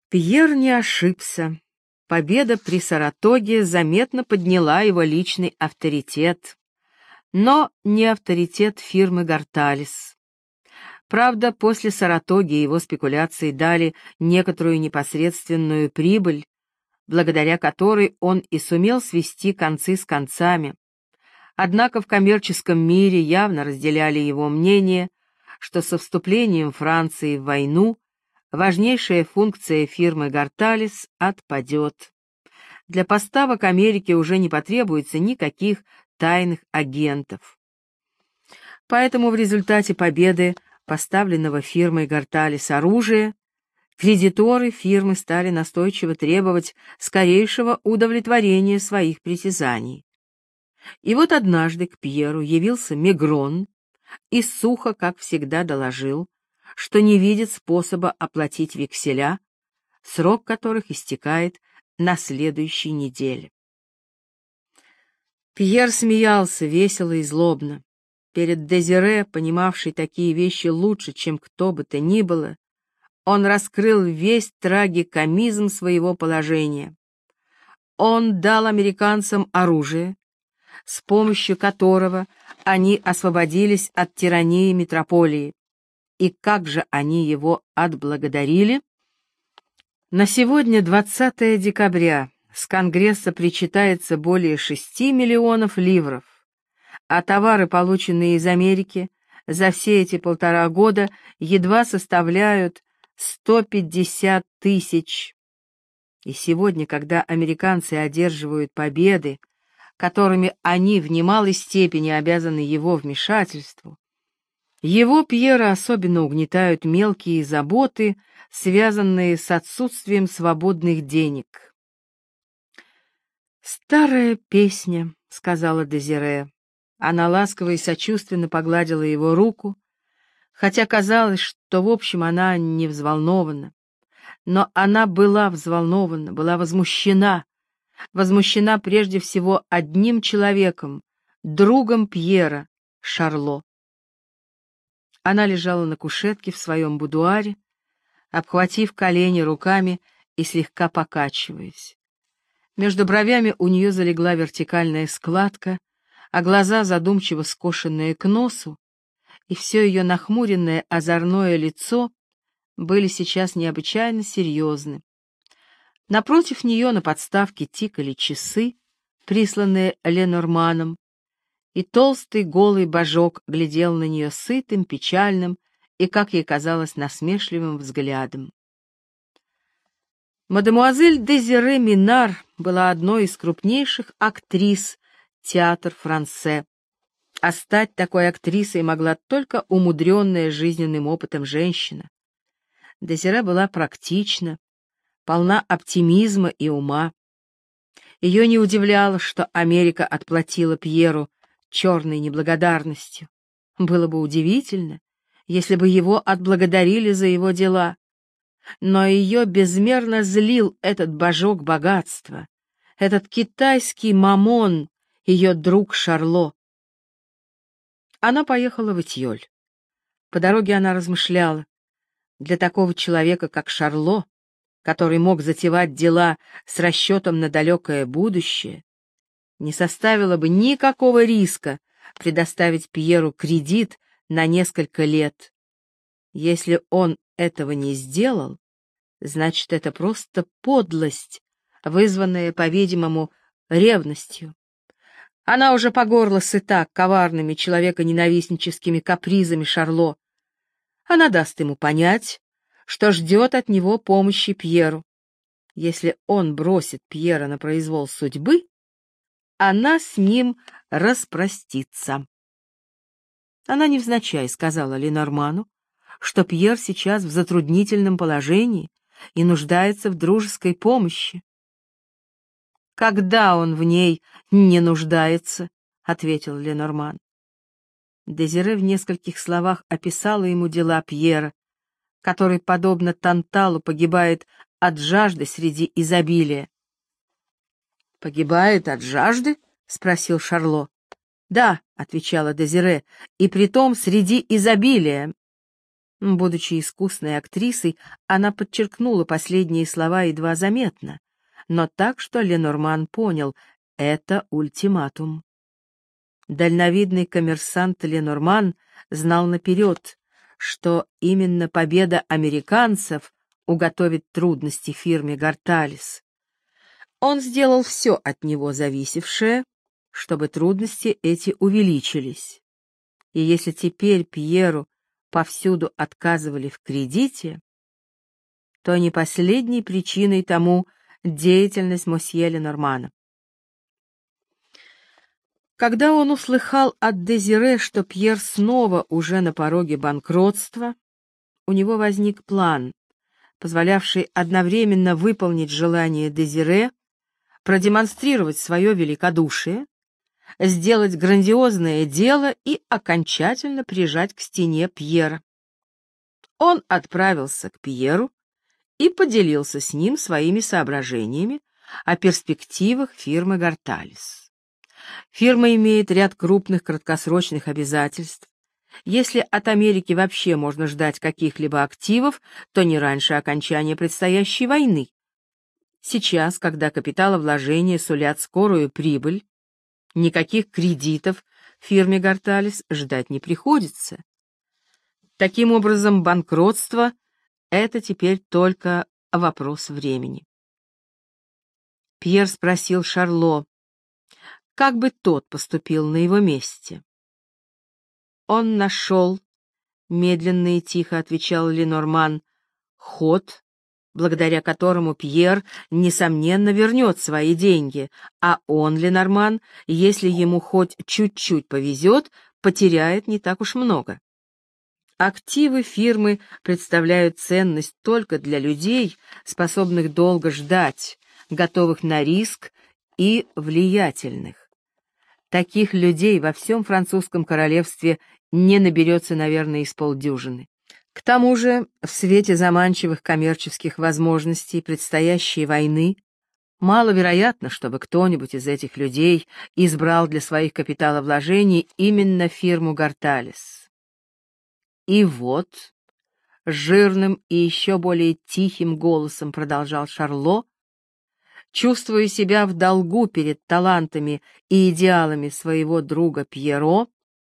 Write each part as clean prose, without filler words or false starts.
Пьер не ошибся. Победа при Саратоге заметно подняла его личный авторитет, но не авторитет фирмы Горталес. Правда, после Саратоги его спекуляции дали некоторую непосредственную прибыль, благодаря которой он и сумел свести концы с концами. Однако в коммерческом мире явно разделяли его мнение, что со вступлением Франции в войну важнейшая функция фирмы Горталес отпадет. Для поставок Америке уже не потребуется никаких тайных агентов. Поэтому в результате победы поставленного фирмой Горталес оружия кредиторы фирмы стали настойчиво требовать скорейшего удовлетворения своих притязаний. И вот однажды к Пьеру явился Мегрон и сухо, как всегда, доложил, что не видит способа оплатить векселя, срок которых истекает на следующей неделе. Пьер смеялся весело и злобно. Перед Дезире, понимавшей такие вещи лучше, чем кто бы то ни было, он раскрыл весь трагикомизм своего положения. Он дал американцам оружие, с помощью которого они освободились от тирании метрополии. И как же они его отблагодарили? На сегодня, 20 декабря, с Конгресса причитается более 6 миллионов ливров, а товары, полученные из Америки, за все эти 1,5 года едва составляют 150 тысяч. И сегодня, когда американцы одерживают победы, которыми они в немалой степени обязаны его вмешательству, его, Пьера, особенно угнетают мелкие заботы, связанные с отсутствием свободных денег. «Старая песня», — сказала Дезире. Она ласково и сочувственно погладила его руку, хотя казалось, что в общем она не взволнована. Но она была взволнована, была возмущена прежде всего одним человеком, другом Пьера, Шарло. Она лежала на кушетке в своем будуаре, обхватив колени руками и слегка покачиваясь. Между бровями у нее залегла вертикальная складка, а глаза, задумчиво скошенные к носу, и все ее нахмуренное озорное лицо были сейчас необычайно серьезны. Напротив нее на подставке тикали часы, присланные Ленорманом, и толстый голый божок глядел на нее сытым, печальным и, как ей казалось, насмешливым взглядом. Мадемуазель Дезире Минар была одной из крупнейших актрис Театр-Франсе, а стать такой актрисой могла только умудренная жизненным опытом женщина. Дезире была практична, полна оптимизма и ума. Ее не удивляло, что Америка отплатила Пьеру черной неблагодарностью. Было бы удивительно, если бы его отблагодарили за его дела. Но ее безмерно злил этот божок богатства, этот китайский мамон, ее друг Шарло. Она поехала в Этьоль. По дороге она размышляла. Для такого человека, как Шарло, который мог затевать дела с расчетом на далекое будущее, не составило бы никакого риска предоставить Пьеру кредит на несколько лет. Если он этого не сделал, значит, это просто подлость, вызванная, по-видимому, ревностью. Она уже по горло сыта коварными человеконенавистническими капризами Шарло. Она даст ему понять, что ждет от него помощи Пьеру. Если он бросит Пьера на произвол судьбы, она с ним распростится. Она невзначай сказала Ленорману, что Пьер сейчас в затруднительном положении и нуждается в дружеской помощи. «Когда он в ней не нуждается?» — ответил Ленорман. Дезире в нескольких словах описала ему дела Пьера, который, подобно Танталу, погибает от жажды среди изобилия. «Погибает от жажды?» — спросил Шарло. «Да», — отвечала Дезире, — «и притом среди изобилия». Будучи искусной актрисой, она подчеркнула последние слова едва заметно, но так, что Ленорман понял — это ультиматум. Дальновидный коммерсант Ленорман знал наперед, что именно победа американцев уготовит трудности фирме Гарталис. Он сделал все от него зависевшее, чтобы трудности эти увеличились. И если теперь Пьеру повсюду отказывали в кредите, то не последней причиной тому деятельность мосье Ленормана. Когда он услыхал от Дезире, что Пьер снова уже на пороге банкротства, у него возник план, позволявший одновременно выполнить желание Дезире, продемонстрировать свое великодушие, сделать грандиозное дело и окончательно прижать к стене Пьера. Он отправился к Пьеру и поделился с ним своими соображениями о перспективах фирмы Гарталис. Фирма имеет ряд крупных краткосрочных обязательств. Если от Америки вообще можно ждать каких-либо активов, то не раньше окончания предстоящей войны. Сейчас, когда капиталовложения сулят скорую прибыль, никаких кредитов фирме Гарталис ждать не приходится. Таким образом, банкротство — это теперь только вопрос времени. Пьер спросил Шарло, как бы тот поступил на его месте. Он нашел, медленно и тихо отвечал Ленорман, ход, благодаря которому Пьер, несомненно, вернет свои деньги, а он, Ленорман, если ему хоть чуть-чуть повезет, потеряет не так уж много. Активы фирмы представляют ценность только для людей, способных долго ждать, готовых на риск и влиятельных. Таких людей во всем французском королевстве не наберется, наверное, из полдюжины. К тому же, в свете заманчивых коммерческих возможностей предстоящей войны, маловероятно, чтобы кто-нибудь из этих людей избрал для своих капиталовложений именно фирму Гарталис. И вот, жирным и еще более тихим голосом продолжал Шарло, чувствуя себя в долгу перед талантами и идеалами своего друга Пьеро,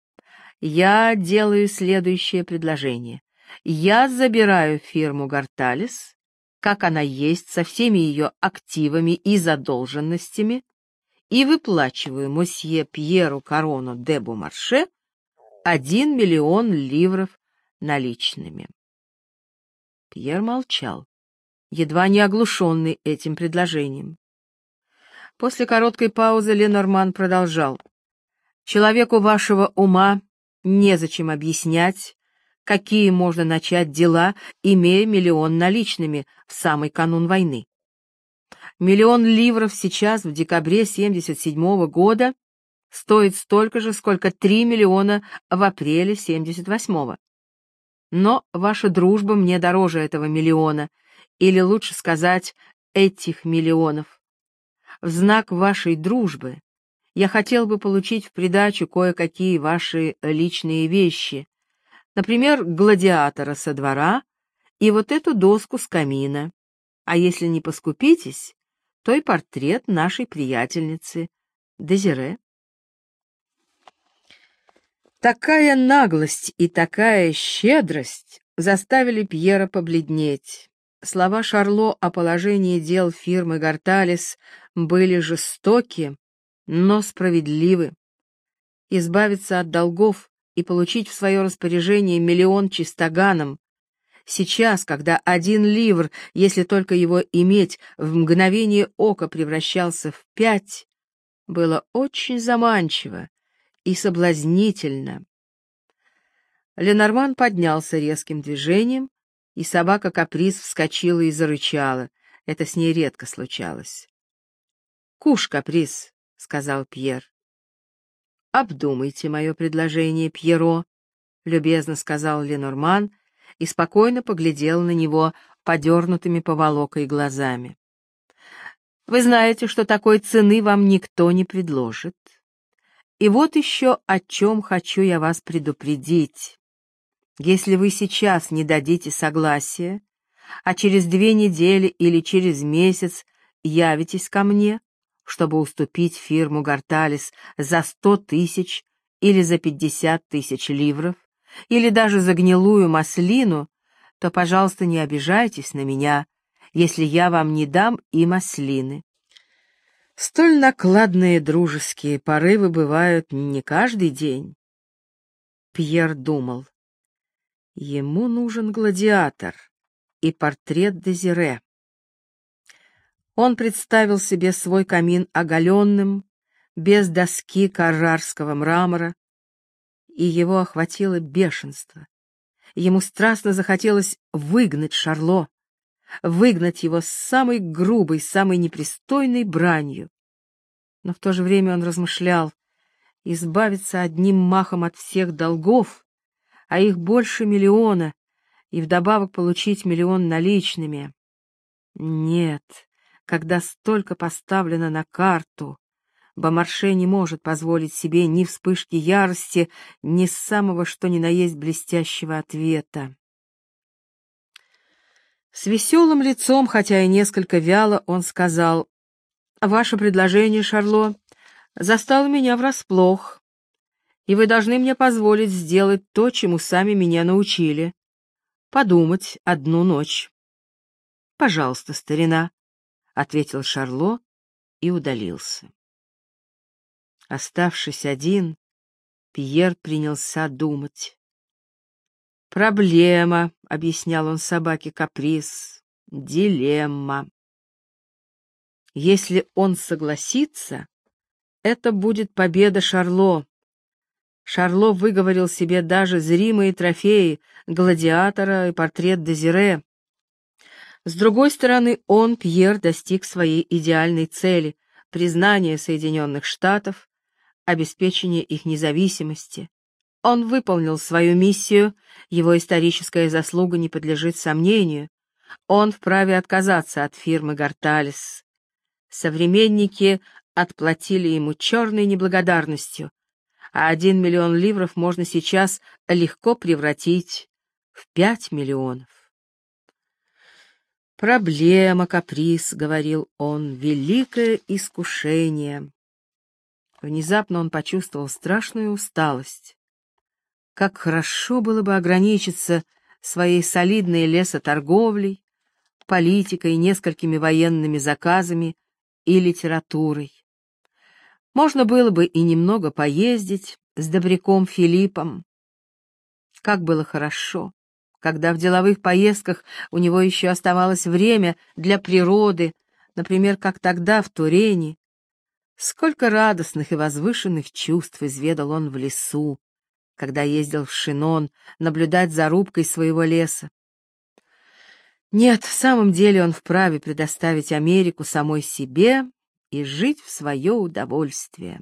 я делаю следующее предложение. Я забираю фирму Гарталис, как она есть, со всеми ее активами и задолженностями, и выплачиваю мосье Пьеру Карону де Бомарше 1 миллион ливров наличными. Пьер молчал, едва не оглушенный этим предложением. После короткой паузы Ленорман продолжал. «Человеку вашего ума незачем объяснять, какие можно начать дела, имея миллион наличными в самый канун войны. Миллион ливров сейчас, в декабре 1977 года, стоит столько же, сколько 3 миллиона в апреле 1978. Но ваша дружба мне дороже этого миллиона, или лучше сказать, этих миллионов. В знак вашей дружбы я хотел бы получить в придачу кое-какие ваши личные вещи, например, гладиатора со двора и вот эту доску с камина, а если не поскупитесь, то и портрет нашей приятельницы Дезире». Такая наглость и такая щедрость заставили Пьера побледнеть. Слова Шарло о положении дел фирмы Гарталис были жестоки, но справедливы. Избавиться от долгов и получить в свое распоряжение миллион чистоганом сейчас, когда 1 ливр, если только его иметь, в мгновение ока превращался в 5, было очень заманчиво и соблазнительно. Ленорман поднялся резким движением, и собака Каприз вскочила и зарычала. Это с ней редко случалось. «Куш, Каприз», — сказал Пьер. «Обдумайте мое предложение, Пьеро», — любезно сказал Ленорман и спокойно поглядел на него подернутыми поволокой глазами. «Вы знаете, что такой цены вам никто не предложит. И вот еще о чем хочу я вас предупредить. Если вы сейчас не дадите согласия, а через 2 недели или через месяц явитесь ко мне, чтобы уступить фирму Горталес за 100 тысяч или за 50 тысяч ливров, или даже за гнилую маслину, то, пожалуйста, не обижайтесь на меня, если я вам не дам и маслины. Столь накладные дружеские порывы бывают не каждый день. Пьер думал. Ему нужен гладиатор и портрет Дезире. Он представил себе свой камин оголенным, без доски каррарского мрамора, и его охватило бешенство. Ему страстно захотелось выгнать Шарло, выгнать его с самой грубой, самой непристойной бранью. Но в то же время он размышлял, избавиться одним махом от всех долгов, а их больше 1 миллиона, и вдобавок получить 1 миллион наличными. Нет, когда столько поставлено на карту, Бомарше не может позволить себе ни вспышки ярости, ни самого что ни на есть блестящего ответа. С веселым лицом, хотя и несколько вяло, он сказал: «Ваше предложение, Шарло, застало меня врасплох, и вы должны мне позволить сделать то, чему сами меня научили — подумать 1 ночь». «Пожалуйста, старина», — ответил Шарло и удалился. Оставшись один, Пьер принялся думать. «Проблема», — объяснял он собаке Каприз, — «дилемма». Если он согласится, это будет победа Шарло. Шарло выговорил себе даже зримые трофеи — гладиатора и портрет Дезире. С другой стороны, он, Пьер, достиг своей идеальной цели — признания Соединенных Штатов, обеспечения их независимости. Он выполнил свою миссию, его историческая заслуга не подлежит сомнению. Он вправе отказаться от фирмы Горталес. Современники отплатили ему черной неблагодарностью, а 1 миллион ливров можно сейчас легко превратить в 5 миллионов. «Проблема, каприз», — говорил он, — «великое искушение». Внезапно он почувствовал страшную усталость. Как хорошо было бы ограничиться своей солидной лесоторговлей, политикой, несколькими военными заказами и литературой. Можно было бы и немного поездить с добряком Филиппом. Как было хорошо, когда в деловых поездках у него еще оставалось время для природы, например, как тогда в Турене. Сколько радостных и возвышенных чувств изведал он в лесу, когда ездил в Шинон наблюдать за рубкой своего леса. Нет, в самом деле он вправе предоставить Америку самой себе и жить в свое удовольствие.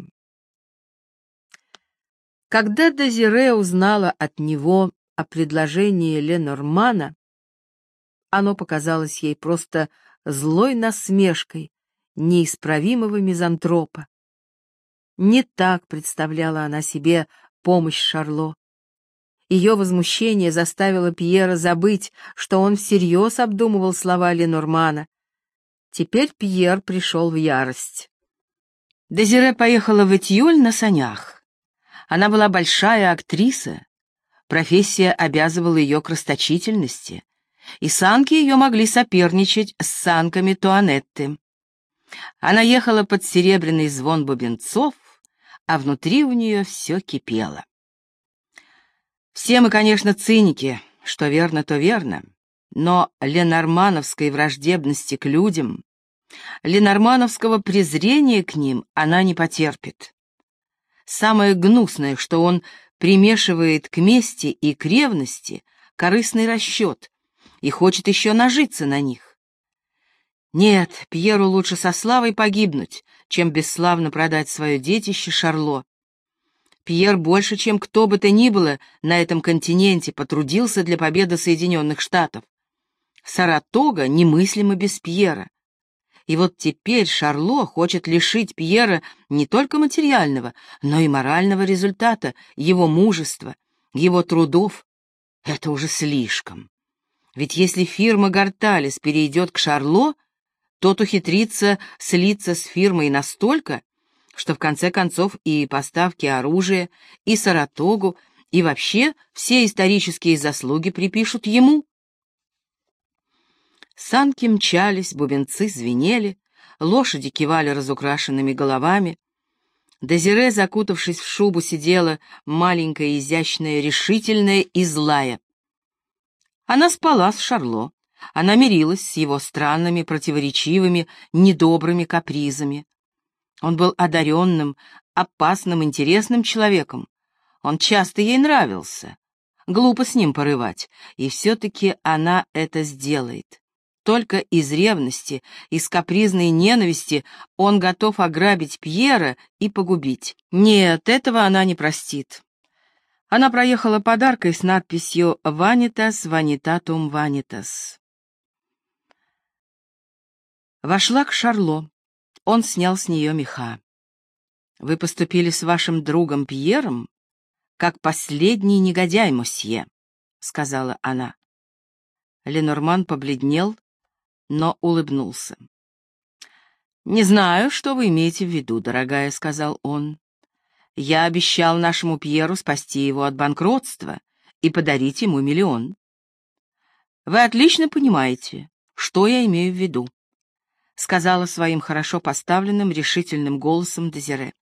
Когда Дезире узнала от него о предложении Ленормана, оно показалось ей просто злой насмешкой неисправимого мизантропа. Не так представляла она себе помощь Шарло. Ее возмущение заставило Пьера забыть, что он всерьез обдумывал слова Ленормана. Теперь Пьер пришел в ярость. Дезире поехала в Этьюль на санях. Она была большая актриса, профессия обязывала ее к расточительности, и санки ее могли соперничать с санками Туанетты. Она ехала под серебряный звон бубенцов, а внутри у нее все кипело. Все мы, конечно, циники, что верно, то верно, но ленормановской враждебности к людям, ленормановского презрения к ним она не потерпит. Самое гнусное, что он примешивает к мести и к ревности корыстный расчет и хочет еще нажиться на них. Нет, Пьеру лучше со славой погибнуть, чем бесславно продать свое детище Шарло. Пьер больше, чем кто бы то ни было на этом континенте, потрудился для победы Соединенных Штатов. Саратога немыслимо без Пьера. И вот теперь Шарло хочет лишить Пьера не только материального, но и морального результата, его мужества, его трудов. Это уже слишком. Ведь если фирма Горталес перейдет к Шарло, тот ухитрится слиться с фирмой настолько, что в конце концов и поставки оружия, и Саратогу, и вообще все исторические заслуги припишут ему. Санки мчались, бубенцы звенели, лошади кивали разукрашенными головами. Дезире, закутавшись в шубу, сидела маленькая, изящная, решительная и злая. Она спала с Шарло, она мирилась с его странными, противоречивыми, недобрыми капризами. Он был одаренным, опасным, интересным человеком. Он часто ей нравился. Глупо с ним порывать, и все-таки она это сделает. Только из ревности, из капризной ненависти он готов ограбить Пьера и погубить. Нет, этого она не простит. Она проехала подаркой с надписью «Vanitas vanitatum vanitas». Вошла к Шарло. Он снял с нее меха. «Вы поступили с вашим другом Пьером, как последний негодяй, мосье», — сказала она. Ленорман побледнел, но улыбнулся. «Не знаю, что вы имеете в виду, дорогая», — сказал он. «Я обещал нашему Пьеру спасти его от банкротства и подарить ему 1 000 000. Вы отлично понимаете, что я имею в виду», — сказала своим хорошо поставленным, решительным голосом Дезире.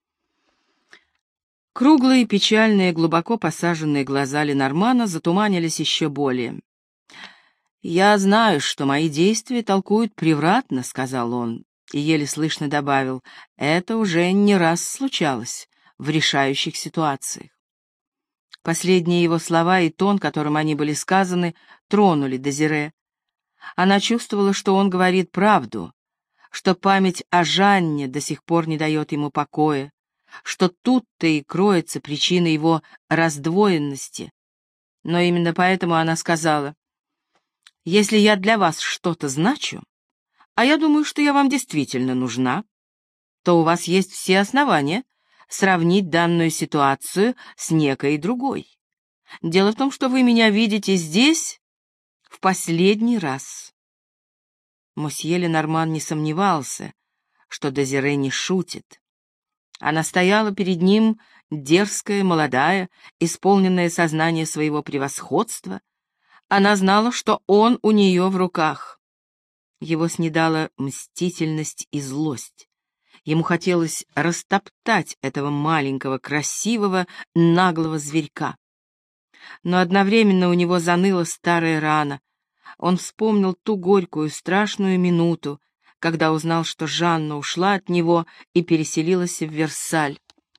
Круглые, печальные, глубоко посаженные глаза Ленормана затуманились еще более. «Я знаю, что мои действия толкуют превратно», — сказал он, и еле слышно добавил, «это уже не раз случалось в решающих ситуациях». Последние его слова и тон, которым они были сказаны, тронули Дезире. Она чувствовала, что он говорит правду, что память о Жанне до сих пор не дает ему покоя, что тут-то и кроется причина его раздвоенности. Но именно поэтому она сказала: «Если я для вас что-то значу, а я думаю, что я вам действительно нужна, то у вас есть все основания сравнить данную ситуацию с некой другой. Дело в том, что вы меня видите здесь в последний раз». Мосье Ленорман не сомневался, что Дезире не шутит. Она стояла перед ним, дерзкая, молодая, исполненная сознания своего превосходства. Она знала, что он у нее в руках. Его снедала мстительность и злость. Ему хотелось растоптать этого маленького, красивого, наглого зверька. Но одновременно у него заныла старая рана. Он вспомнил ту горькую, страшную минуту, когда узнал, что Жанна ушла от него и переселилась в Версаль.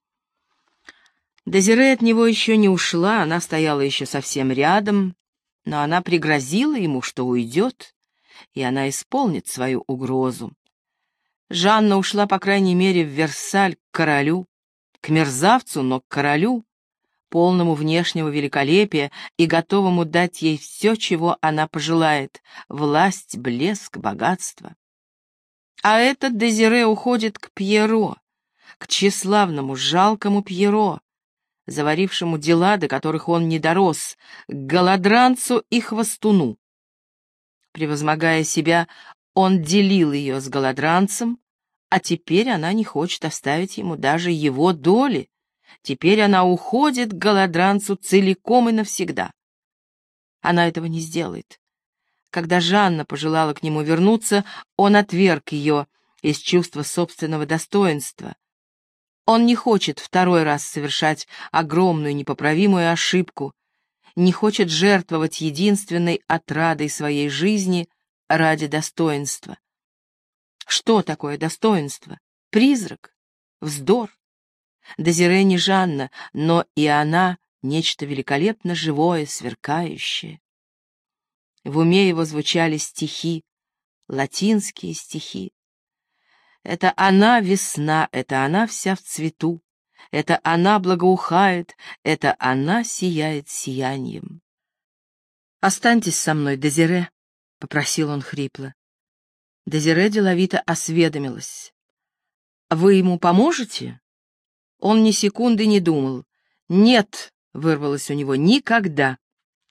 Дезире от него еще не ушла, она стояла еще совсем рядом, но она пригрозила ему, что уйдет, и она исполнит свою угрозу. Жанна ушла, по крайней мере, в Версаль к королю, к мерзавцу, но к королю, полному внешнего великолепия и готовому дать ей все, чего она пожелает — власть, блеск, богатство. А этот Дезире уходит к Пьеро, к тщеславному, жалкому Пьеро, заварившему дела, до которых он не дорос, к голодранцу и хвостуну. Превозмогая себя, он делил ее с голодранцем, а теперь она не хочет оставить ему даже его доли. Теперь она уходит к голодранцу целиком и навсегда. Она этого не сделает. Когда Жанна пожелала к нему вернуться, он отверг ее из чувства собственного достоинства. Он не хочет второй раз совершать огромную непоправимую ошибку, не хочет жертвовать единственной отрадой своей жизни ради достоинства. Что такое достоинство? Призрак? Вздор? Дезире не Жанна, но и она — нечто великолепно живое, сверкающее. В уме его звучали стихи, латинские стихи. Это она весна, это она вся в цвету, это она благоухает, это она сияет сиянием. «Останьтесь со мной, Дезире», — попросил он хрипло. Дезире деловито осведомилась: «Вы ему поможете?» Он ни секунды не думал. «Нет», — вырвалось у него, — «никогда».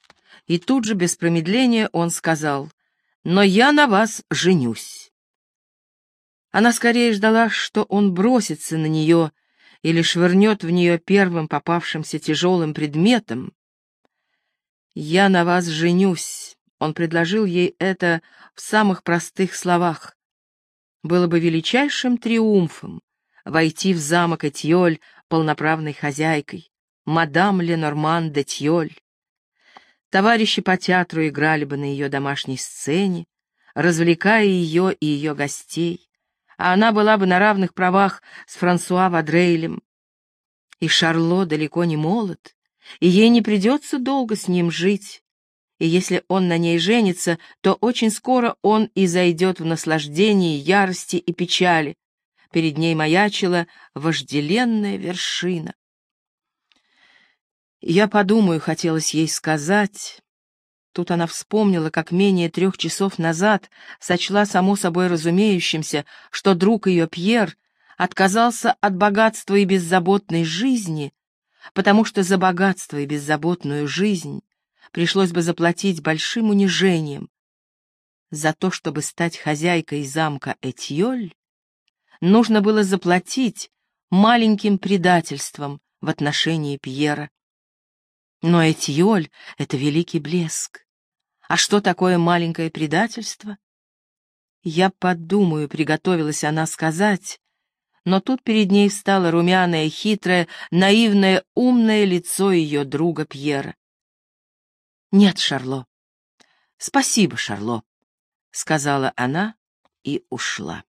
И тут же, без промедления, он сказал: «Но я на вас женюсь». Она скорее ждала, что он бросится на нее или швырнет в нее первым попавшимся тяжелым предметом. «Я на вас женюсь», — он предложил ей это в самых простых словах. Было бы величайшим триумфом войти в замок Этьоль полноправной хозяйкой, мадам Ленорман де Тьоль. Товарищи по театру играли бы на ее домашней сцене, развлекая ее и ее гостей, а она была бы на равных правах с Франсуа Вадрейлем. И Шарло далеко не молод, и ей не придется долго с ним жить, и если он на ней женится, то очень скоро он и зайдет в наслаждении, ярости и печали. Перед ней маячила вожделенная вершина. «Я подумаю», — хотелось ей сказать. Тут она вспомнила, как менее 3 часов назад сочла само собой разумеющимся, что друг ее Пьер отказался от богатства и беззаботной жизни, потому что за богатство и беззаботную жизнь пришлось бы заплатить большим унижением. За то, чтобы стать хозяйкой замка Этьоль, нужно было заплатить маленьким предательством в отношении Пьера. Но Этьоль — это великий блеск. А что такое маленькое предательство? «Я подумаю», — приготовилась она сказать, но тут перед ней встало румяное, хитрое, наивное, умное лицо ее друга Пьера. «Нет, Шарло. Спасибо, Шарло», — сказала она и ушла.